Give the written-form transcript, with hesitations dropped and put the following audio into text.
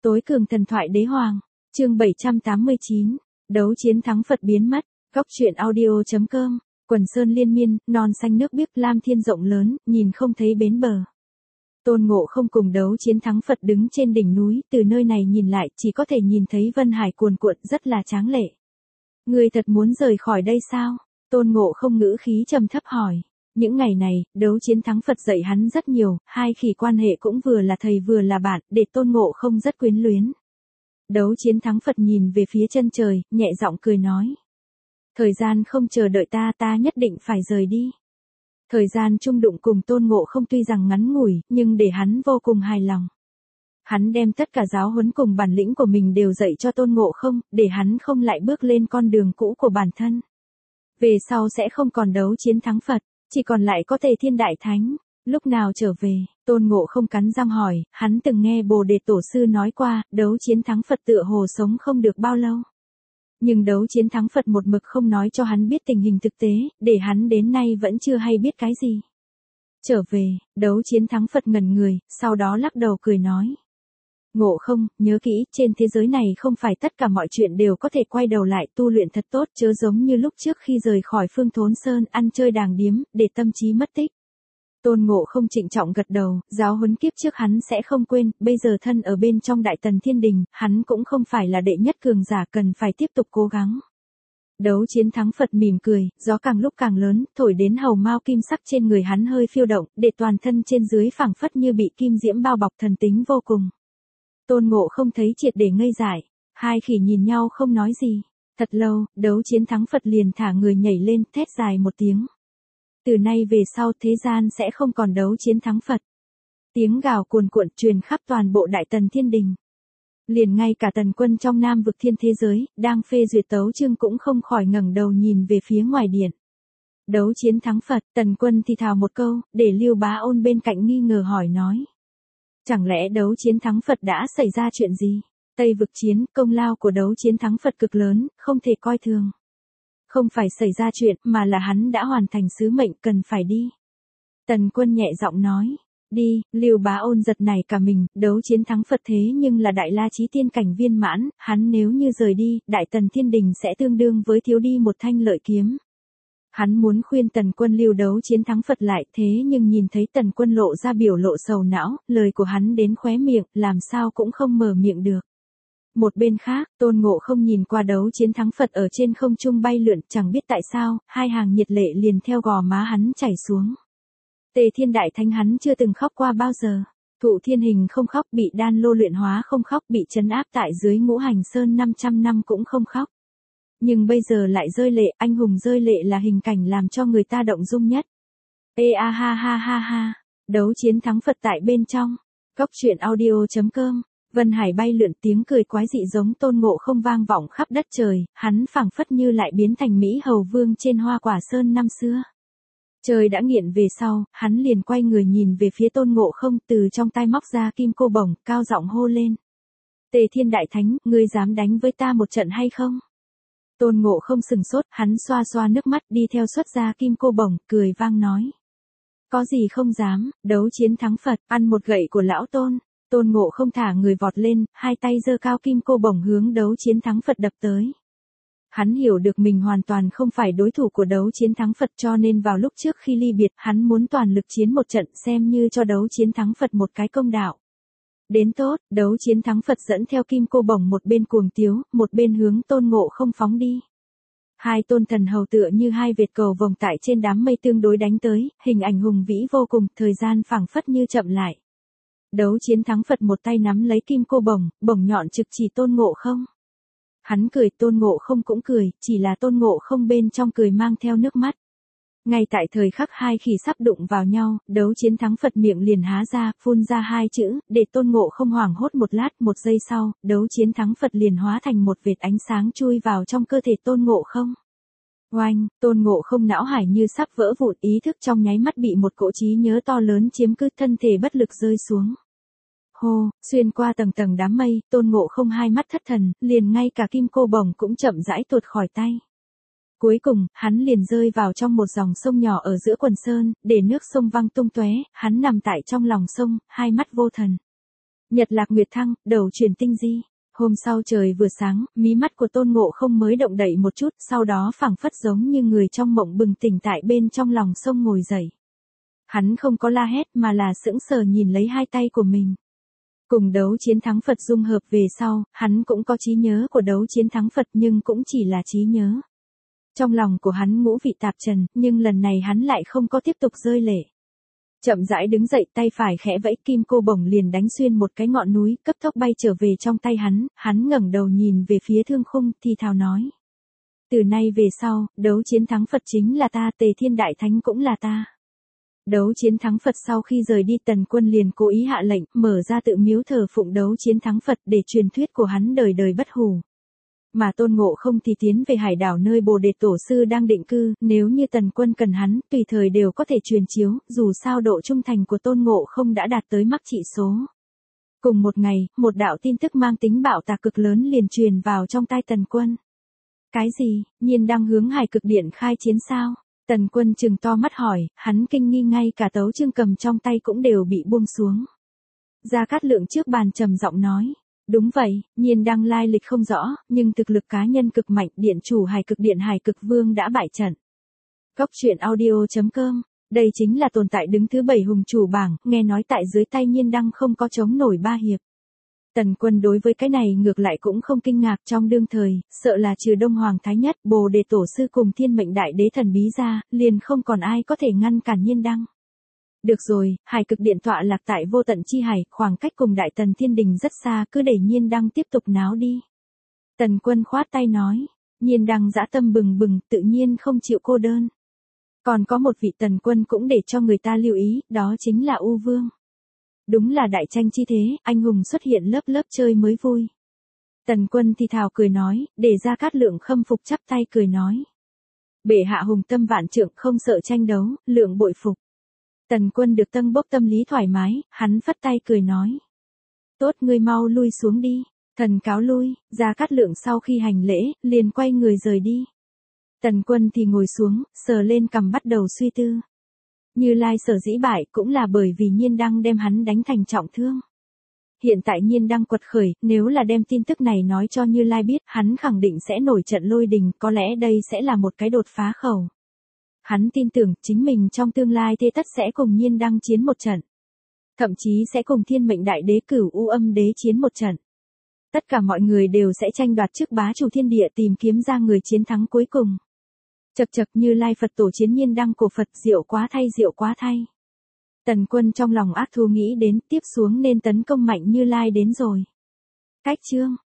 Tối cường thần thoại đế hoàng, chương 789, đấu chiến thắng Phật biến mất, góc truyện audio.com, quần sơn liên miên, non xanh nước biếc, lam thiên rộng lớn, nhìn không thấy bến bờ. Tôn Ngộ Không cùng đấu chiến thắng Phật đứng trên đỉnh núi, từ nơi này nhìn lại chỉ có thể nhìn thấy vân hải cuồn cuộn rất là tráng lệ. Ngươi thật muốn rời khỏi đây sao? Tôn Ngộ Không ngữ khí trầm thấp hỏi. Những ngày này, đấu chiến thắng Phật dạy hắn rất nhiều, hai khỉ quan hệ cũng vừa là thầy vừa là bạn, để Tôn Ngộ Không rất quyến luyến. Đấu chiến thắng Phật nhìn về phía chân trời, nhẹ giọng cười nói. Thời gian không chờ đợi ta nhất định phải rời đi. Thời gian chung đụng cùng Tôn Ngộ Không tuy rằng ngắn ngủi, nhưng để hắn vô cùng hài lòng. Hắn đem tất cả giáo huấn cùng bản lĩnh của mình đều dạy cho Tôn Ngộ Không, để hắn không lại bước lên con đường cũ của bản thân. Về sau sẽ không còn đấu chiến thắng Phật, chỉ còn lại có Tề Thiên Đại Thánh. Lúc nào trở về? Tôn Ngộ Không cắn răng hỏi, hắn từng nghe Bồ Đề Tổ Sư nói qua, đấu chiến thắng Phật tựa hồ sống không được bao lâu. Nhưng đấu chiến thắng Phật một mực không nói cho hắn biết tình hình thực tế, để hắn đến nay vẫn chưa hay biết cái gì. Trở về, đấu chiến thắng Phật ngẩn người, sau đó lắc đầu cười nói. Ngộ Không, nhớ kỹ, trên thế giới này không phải tất cả mọi chuyện đều có thể quay đầu lại, tu luyện thật tốt, chớ giống như lúc trước khi rời khỏi Phương Thốn Sơn ăn chơi đàng điếm, để tâm trí mất tích. Tôn Ngộ Không trịnh trọng gật đầu, giáo huấn kiếp trước hắn sẽ không quên, bây giờ thân ở bên trong Đại Tần Thiên Đình, hắn cũng không phải là đệ nhất cường giả, cần phải tiếp tục cố gắng. Đấu chiến thắng Phật mỉm cười, gió càng lúc càng lớn, thổi đến hầu mao kim sắc trên người hắn hơi phiêu động, để toàn thân trên dưới phảng phất như bị kim diễm bao bọc, thần tính vô cùng. Tôn Ngộ Không thấy triệt để ngây dại, hai khỉ nhìn nhau không nói gì. Thật lâu, đấu chiến thắng Phật liền thả người nhảy lên, thét dài một tiếng. Từ nay về sau thế gian sẽ không còn đấu chiến thắng Phật. Tiếng gào cuồn cuộn truyền khắp toàn bộ Đại Tần Thiên Đình. Liền ngay cả tần quân trong Nam vực thiên thế giới, đang phê duyệt tấu chương cũng không khỏi ngẩng đầu nhìn về phía ngoài điện. Đấu chiến thắng Phật, tần quân thì thào một câu, để Lưu Bá Ôn bên cạnh nghi ngờ hỏi nói. Chẳng lẽ đấu chiến thắng Phật đã xảy ra chuyện gì? Tây vực chiến, công lao của đấu chiến thắng Phật cực lớn, không thể coi thường. Không phải xảy ra chuyện, mà là hắn đã hoàn thành sứ mệnh, cần phải đi. Tần quân nhẹ giọng nói. Đi, Lưu Bá Ôn giật nảy cả mình, đấu chiến thắng Phật thế nhưng là đại la chí tiên cảnh viên mãn, hắn nếu như rời đi, Đại Tần Thiên Đình sẽ tương đương với thiếu đi một thanh lợi kiếm. Hắn muốn khuyên tần quân lưu đấu chiến thắng Phật lại, thế nhưng nhìn thấy tần quân lộ ra biểu lộ sầu não, lời của hắn đến khóe miệng, làm sao cũng không mở miệng được. Một bên khác, Tôn Ngộ Không nhìn qua đấu chiến thắng Phật ở trên không trung bay lượn, chẳng biết tại sao, hai hàng nhiệt lệ liền theo gò má hắn chảy xuống. Tề Thiên Đại Thánh hắn chưa từng khóc qua bao giờ. Thụ Thiên Hình không khóc, bị đan lô luyện hóa không khóc, bị trấn áp tại dưới Ngũ Hành Sơn 500 năm cũng không khóc. Nhưng bây giờ lại rơi lệ, anh hùng rơi lệ là hình cảnh làm cho người ta động dung nhất. Ê a ha ha ha ha, đấu chiến thắng Phật tại bên trong. Góc truyện audio.com, Vân Hải bay lượn, tiếng cười quái dị giống Tôn Ngộ Không vang vọng khắp đất trời, hắn phảng phất như lại biến thành Mỹ Hầu Vương trên Hoa Quả Sơn năm xưa. Trời đã nghiện về sau, hắn liền quay người nhìn về phía Tôn Ngộ Không, từ trong tay móc ra kim cô bổng, cao giọng hô lên. Tề Thiên Đại Thánh, ngươi dám đánh với ta một trận hay không? Tôn Ngộ Không sừng sốt, hắn xoa xoa nước mắt đi theo xuất ra kim cô bổng, cười vang nói. Có gì không dám, đấu chiến thắng Phật, ăn một gậy của lão Tôn. Tôn Ngộ Không thả người vọt lên, hai tay giơ cao kim cô bổng hướng đấu chiến thắng Phật đập tới. Hắn hiểu được mình hoàn toàn không phải đối thủ của đấu chiến thắng Phật, cho nên vào lúc trước khi ly biệt, hắn muốn toàn lực chiến một trận, xem như cho đấu chiến thắng Phật một cái công đạo. Đến tốt, đấu chiến thắng Phật dẫn theo kim cô bổng một bên cuồng tiếu, một bên hướng Tôn Ngộ Không phóng đi. Hai tôn thần hầu tựa như hai vệt cầu vồng tại trên đám mây tương đối đánh tới, hình ảnh hùng vĩ vô cùng, thời gian phảng phất như chậm lại. Đấu chiến thắng Phật một tay nắm lấy kim cô bổng, bổng nhọn trực chỉ Tôn Ngộ Không. Hắn cười, Tôn Ngộ Không cũng cười, chỉ là Tôn Ngộ Không bên trong cười mang theo nước mắt. Ngay tại thời khắc hai khỉ sắp đụng vào nhau, đấu chiến thắng Phật miệng liền há ra, phun ra hai chữ, để Tôn Ngộ Không hoảng hốt một lát, một giây sau, đấu chiến thắng Phật liền hóa thành một vệt ánh sáng chui vào trong cơ thể Tôn Ngộ Không. Oanh, Tôn Ngộ Không não hải như sắp vỡ vụn, ý thức trong nháy mắt bị một cỗ trí nhớ to lớn chiếm cứ, thân thể bất lực rơi xuống. Hô, xuyên qua tầng tầng đám mây, Tôn Ngộ Không hai mắt thất thần, liền ngay cả kim cô bổng cũng chậm rãi tuột khỏi tay. Cuối cùng, hắn liền rơi vào trong một dòng sông nhỏ ở giữa quần sơn, để nước sông văng tung tóe, hắn nằm tại trong lòng sông, hai mắt vô thần. Nhật lạc nguyệt thăng, đầu truyền tinh di. Hôm sau trời vừa sáng, mí mắt của Tôn Ngộ Không mới động đậy một chút, sau đó phảng phất giống như người trong mộng bừng tỉnh tại bên trong lòng sông ngồi dậy. Hắn không có la hét mà là sững sờ nhìn lấy hai tay của mình. Cùng đấu chiến thắng Phật dung hợp về sau, hắn cũng có trí nhớ của đấu chiến thắng Phật nhưng cũng chỉ là trí nhớ. Trong lòng của hắn ngũ vị tạp trần, nhưng lần này hắn lại không có tiếp tục rơi lệ. Chậm rãi đứng dậy, tay phải khẽ vẫy, kim cô bổng liền đánh xuyên một cái ngọn núi, cấp tốc bay trở về trong tay hắn ngẩng đầu nhìn về phía Thương Khung, thì thào nói. Từ nay về sau, đấu chiến thắng Phật chính là ta, Tề Thiên Đại Thánh cũng là ta. Đấu chiến thắng Phật sau khi rời đi, Tần Quân liền cố ý hạ lệnh, mở ra tự miếu thờ phụng đấu chiến thắng Phật để truyền thuyết của hắn đời đời bất hủ. Mà Tôn Ngộ Không thì tiến về hải đảo nơi Bồ Đề Tổ Sư đang định cư, nếu như Tần Quân cần hắn, tùy thời đều có thể truyền chiếu, dù sao độ trung thành của Tôn Ngộ Không đã đạt tới mắc trị số. Cùng một ngày, một đạo tin tức mang tính bạo tạc cực lớn liền truyền vào trong tai Tần Quân. Cái gì, Nhiên đang hướng Hải Cực Điện khai chiến sao? Tần Quân trừng to mắt hỏi, hắn kinh nghi ngay cả tấu chương cầm trong tay cũng đều bị buông xuống. Gia Cát Lượng trước bàn trầm giọng nói. Đúng vậy, Nhiên đang lai lịch không rõ, nhưng thực lực cá nhân cực mạnh, điện chủ Hải Cực Điện Hải Cực Vương đã bại trận. Góc truyện audio.com, đây chính là tồn tại đứng thứ 7 hùng chủ bảng, nghe nói tại dưới tay Nhiên Đăng không có chống nổi 3 hiệp. Tần Quân đối với cái này ngược lại cũng không kinh ngạc, trong đương thời, sợ là trừ Đông Hoàng Thái Nhất, Bồ Đề Tổ Sư cùng Thiên Mệnh Đại Đế thần bí ra, liền không còn ai có thể ngăn cản Nhiên Đăng. Được rồi, Hải Cực Điện tọa lạc tại vô tận chi hải, khoảng cách cùng Đại Tần Thiên Đình rất xa, cứ để Nhiên Đăng tiếp tục náo đi. Tần Quân khoát tay nói, Nhiên Đăng dã tâm bừng bừng, tự nhiên không chịu cô đơn. Còn có một vị Tần Quân cũng để cho người ta lưu ý, đó chính là U Vương. Đúng là đại tranh chi thế, anh hùng xuất hiện lớp lớp chơi mới vui. Tần Quân thì thào cười nói, để Gia Cát Lượng khâm phục chắp tay cười nói. Bệ hạ hùng tâm vạn trượng, không sợ tranh đấu, Lượng bội phục. Tần Quân được tâng bốc tâm lý thoải mái, hắn phất tay cười nói. Tốt, ngươi mau lui xuống đi. Thần cáo lui. Gia Cát Lượng sau khi hành lễ, liền quay người rời đi. Tần Quân thì ngồi xuống, sờ lên cằm bắt đầu suy tư. Như Lai sở dĩ bại cũng là bởi vì Nhiên Đăng đem hắn đánh thành trọng thương. Hiện tại Nhiên Đăng quật khởi, nếu là đem tin tức này nói cho Như Lai biết, hắn khẳng định sẽ nổi trận lôi đình, có lẽ đây sẽ là một cái đột phá khẩu. Hắn tin tưởng chính mình trong tương lai thế tất sẽ cùng Nhiên Đăng chiến một trận. Thậm chí sẽ cùng Thiên Mệnh Đại Đế Cửu U Âm Đế chiến một trận. Tất cả mọi người đều sẽ tranh đoạt chức bá chủ thiên địa, tìm kiếm ra người chiến thắng cuối cùng. Chậc chậc, Như Lai Phật tổ chiến Nhiên Đăng cổ Phật, diệu quá thay, diệu quá thay. Tần Quân trong lòng ác thú nghĩ đến, tiếp xuống nên tấn công mạnh Như Lai đến rồi. Cách chương